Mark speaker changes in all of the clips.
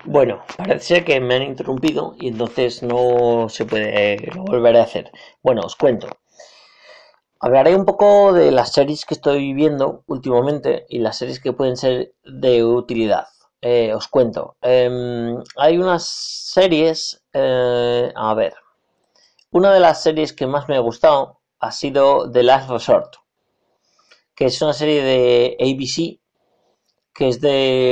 Speaker 1: Bueno, parece que me han interrumpido y entonces no se puede volver a hacer. Bueno, os cuento. Hablaré un poco de las series que estoy viendo últimamente y las series que pueden ser de utilidad. Os cuento. Hay unas series. A ver. Una de las series que más me ha gustado ha sido The Last Resort, que es una serie de ABC que es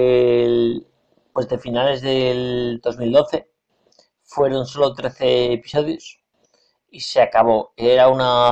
Speaker 1: de finales del 2012. Fueron solo 13 episodios y se acabó. Era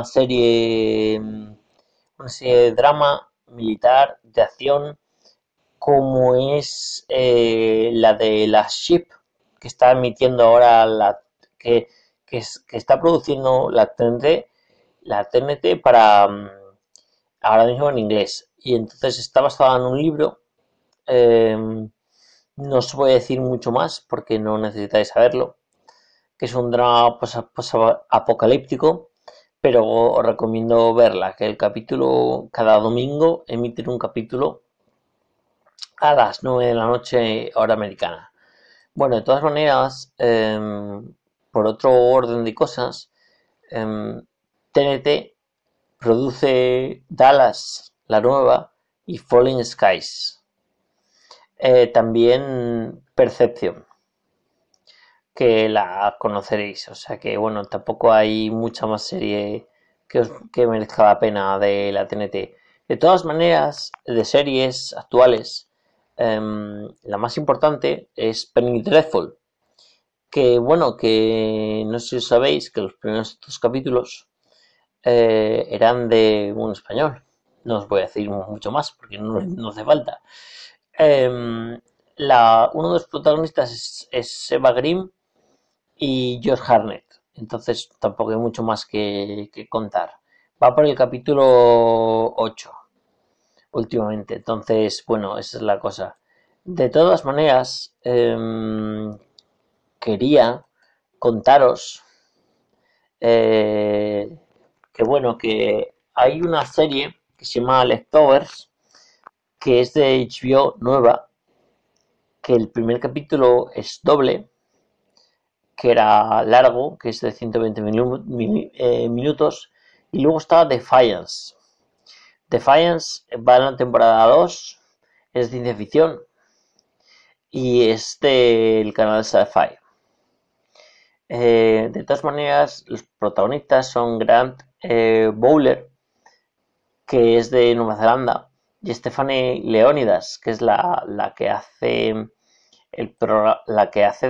Speaker 1: una serie de drama militar, de acción, como es la de la Ship, que está emitiendo ahora que está produciendo la TNT para ahora mismo en inglés. Y entonces está basada en un libro. eh, no os voy a decir mucho más porque no necesitáis saberlo, que es un drama apocalíptico, pero os recomiendo verla, que el capítulo, cada domingo emiten un capítulo a las 9 de la noche, hora americana. Bueno, de todas maneras, por otro orden de cosas, TNT produce Dallas, la nueva, y Falling Skies. También Percepción, que la conoceréis. O sea que, bueno, tampoco hay mucha más serie que merezca la pena de la TNT. De todas maneras, de series actuales, la más importante es Penny Dreadful. Que, bueno, que no sé si os sabéis que los primeros dos capítulos eran de un español. No os voy a decir mucho más porque no hace falta. Em, Uno de los protagonistas es Eva Green y Josh Hartnett. Entonces tampoco hay mucho más que contar. Va por el capítulo 8 últimamente. Entonces, bueno, esa es la cosa. De todas maneras, quería contaros eh, que, bueno, que hay una serie que se llama Leftovers, que es de HBO nueva, que el primer capítulo es doble, que era largo, que es de 120 minutos, y luego está Defiance. Defiance va en la temporada 2, es de ciencia ficción y es del canal Sci-Fi. De todas maneras, los protagonistas son Grant Bowler, que es de Nueva Zelanda, y Stephanie Leónidas, que es la que hace la que hace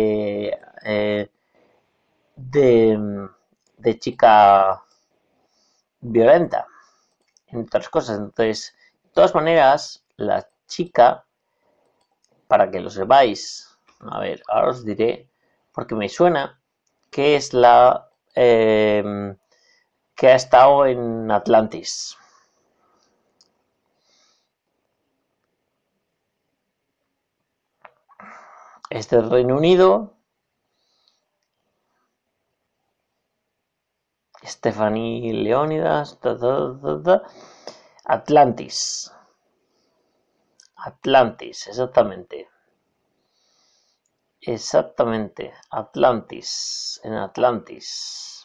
Speaker 1: de, de chica violenta, entre otras cosas. Entonces, de todas maneras, la chica, para que lo sepáis, a ver, ahora os diré, porque me suena que es que ha estado en Atlantis. Es del Reino Unido. Stephanie Leónidas. Atlantis. Atlantis, exactamente. Exactamente. Atlantis. En Atlantis.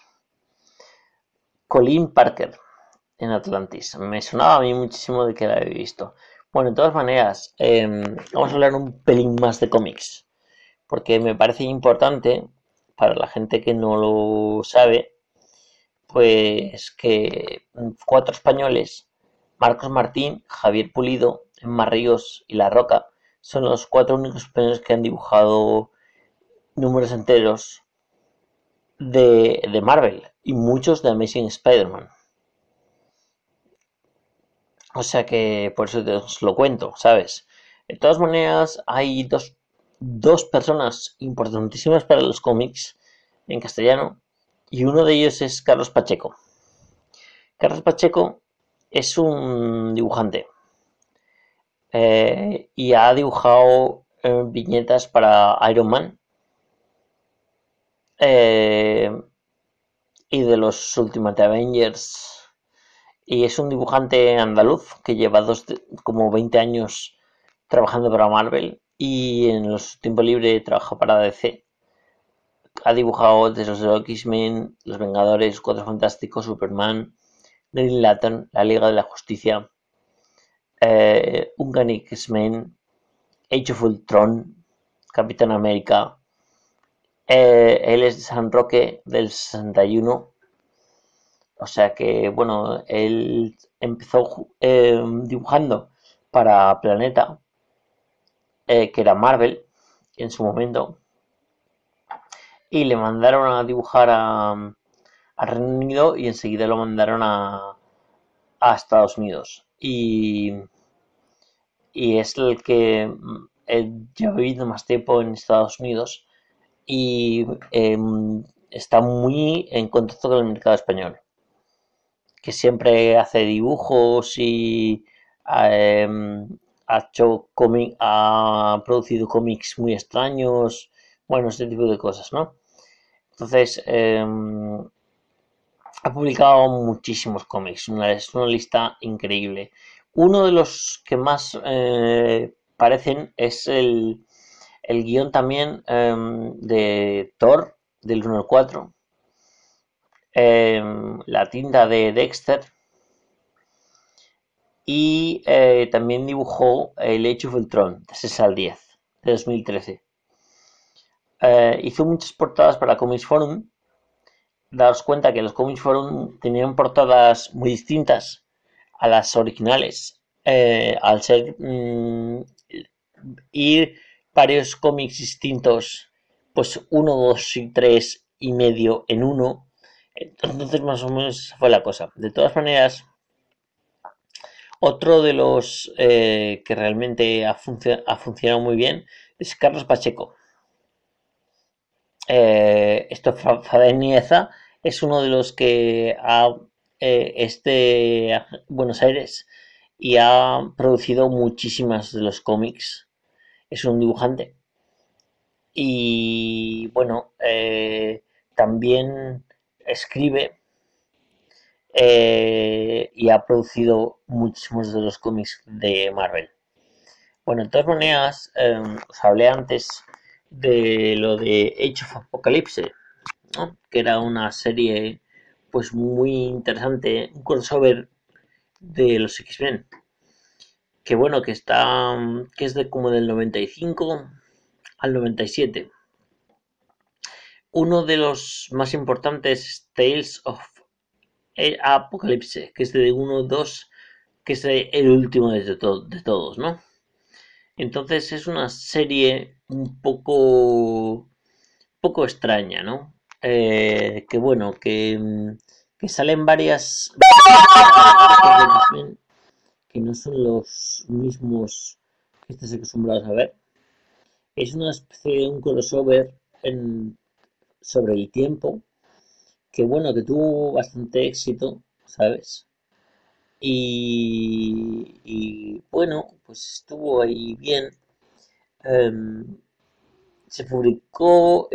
Speaker 1: Colin Parker. En Atlantis. Me sonaba a mí muchísimo de que la había visto. Bueno, de todas maneras, vamos a hablar un pelín más de cómics. Porque me parece importante, para la gente que no lo sabe, pues que cuatro españoles, Marcos Martín, Javier Pulido, Emma Ríos y La Roca, son los cuatro únicos españoles que han dibujado números enteros de Marvel y muchos de Amazing Spider-Man. O sea que por eso te os lo cuento, ¿sabes? De todas maneras, hay dos personas importantísimas para los cómics en castellano y uno de ellos es Carlos Pacheco. Carlos Pacheco es un dibujante y ha dibujado viñetas para Iron Man eh, y de los Ultimate Avengers. Y es un dibujante andaluz que lleva como 20 años trabajando para Marvel y en los tiempos libres trabaja para DC. Ha dibujado desde los X-Men, Los Vengadores, Cuatro Fantásticos, Superman, Green Lantern, La Liga de la Justicia, Uncanny X-Men, Age of Ultron, Capitán América. Él es de San Roque del 61. O sea que, bueno, él empezó dibujando para Planeta, que era Marvel en su momento, y le mandaron a dibujar a Reino Unido y enseguida lo mandaron a Estados Unidos. Y es el que lleva viviendo más tiempo en Estados Unidos y está muy en contacto con el mercado español, que siempre hace dibujos y ha producido cómics muy extraños, bueno, este tipo de cosas, ¿no? Entonces, ha publicado muchísimos cómics, es una lista increíble. Uno de los que más parecen es el guión también de Thor, del 1 al 4, la tinta de Dexter, y también dibujó el Age of Ultron, de 6 al 10, de 2013. Hizo muchas portadas para Comics Forum. Daos cuenta que los Comics Forum tenían portadas muy distintas a las originales, al ser ir varios cómics distintos, pues 1, 2 y 3 y medio en uno. Entonces más o menos fue la cosa. De todas maneras, otro de los que realmente ha funcionado muy bien es Carlos Pacheco. Esto Fadenieza es uno de los que es de Buenos Aires y ha producido muchísimas de los cómics. Es un dibujante. Y bueno, también escribe y ha producido muchísimos de los cómics de Marvel. Bueno, de todas maneras, os hablé antes de lo de Age of Apocalypse, ¿no? Que era una serie pues muy interesante, un crossover de los X-Men, que bueno, que es de como del 95 al 97. Uno de los más importantes es Tales of Apocalypse, que es de 1-2, que es el último de todos, ¿no? Entonces es una serie un poco extraña, ¿no? Que bueno, que salen varias que no son los mismos que estás acostumbrados a ver. Es una especie de un crossover sobre el tiempo, que bueno, que tuvo bastante éxito, ¿sabes? Y bueno, pues estuvo ahí bien. Em, Se publicó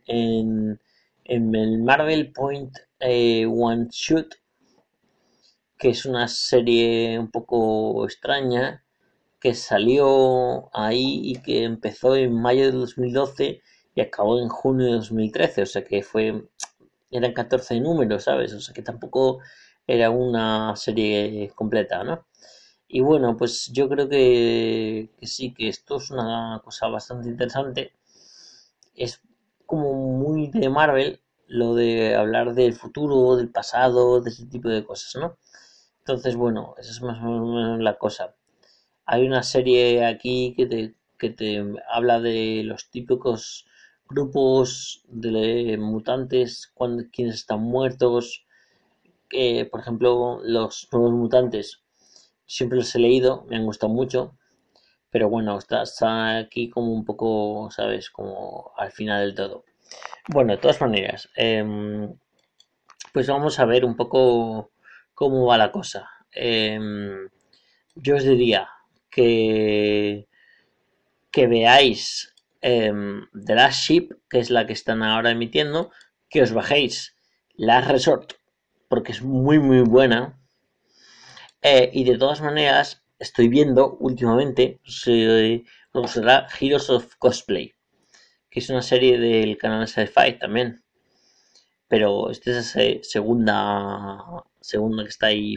Speaker 1: en el Marvel Point One Shot, que es una serie un poco extraña, que salió ahí y que empezó en mayo de 2012 y acabó en junio de 2013, o sea que eran 14 números, ¿sabes? O sea que tampoco era una serie completa, ¿no? Y bueno, pues yo creo que sí, que esto es una cosa bastante interesante. Es como muy de Marvel lo de hablar del futuro, del pasado, de ese tipo de cosas, ¿no? Entonces, bueno, esa es más o menos la cosa. Hay una serie aquí que te habla de los típicos grupos de mutantes, quienes están muertos. Por ejemplo, los nuevos mutantes. Siempre los he leído, me han gustado mucho. Pero bueno, está aquí como un poco, ¿sabes? Como al final del todo. Bueno, de todas maneras, pues vamos a ver un poco cómo va la cosa. Yo os diría que, que veáis The Last Ship, que es la que están ahora emitiendo, que os bajéis Last Resort, porque es muy muy buena. Y de todas maneras, estoy viendo últimamente, Luego será Heroes of Cosplay, que es una serie del canal Sci-Fi también. Pero esta es la segunda que está ahí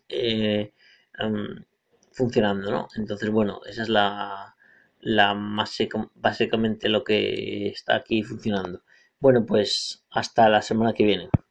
Speaker 1: em, funcionando, ¿no? Entonces, bueno, esa es la más básicamente lo que está aquí funcionando. Bueno, pues hasta la semana que viene.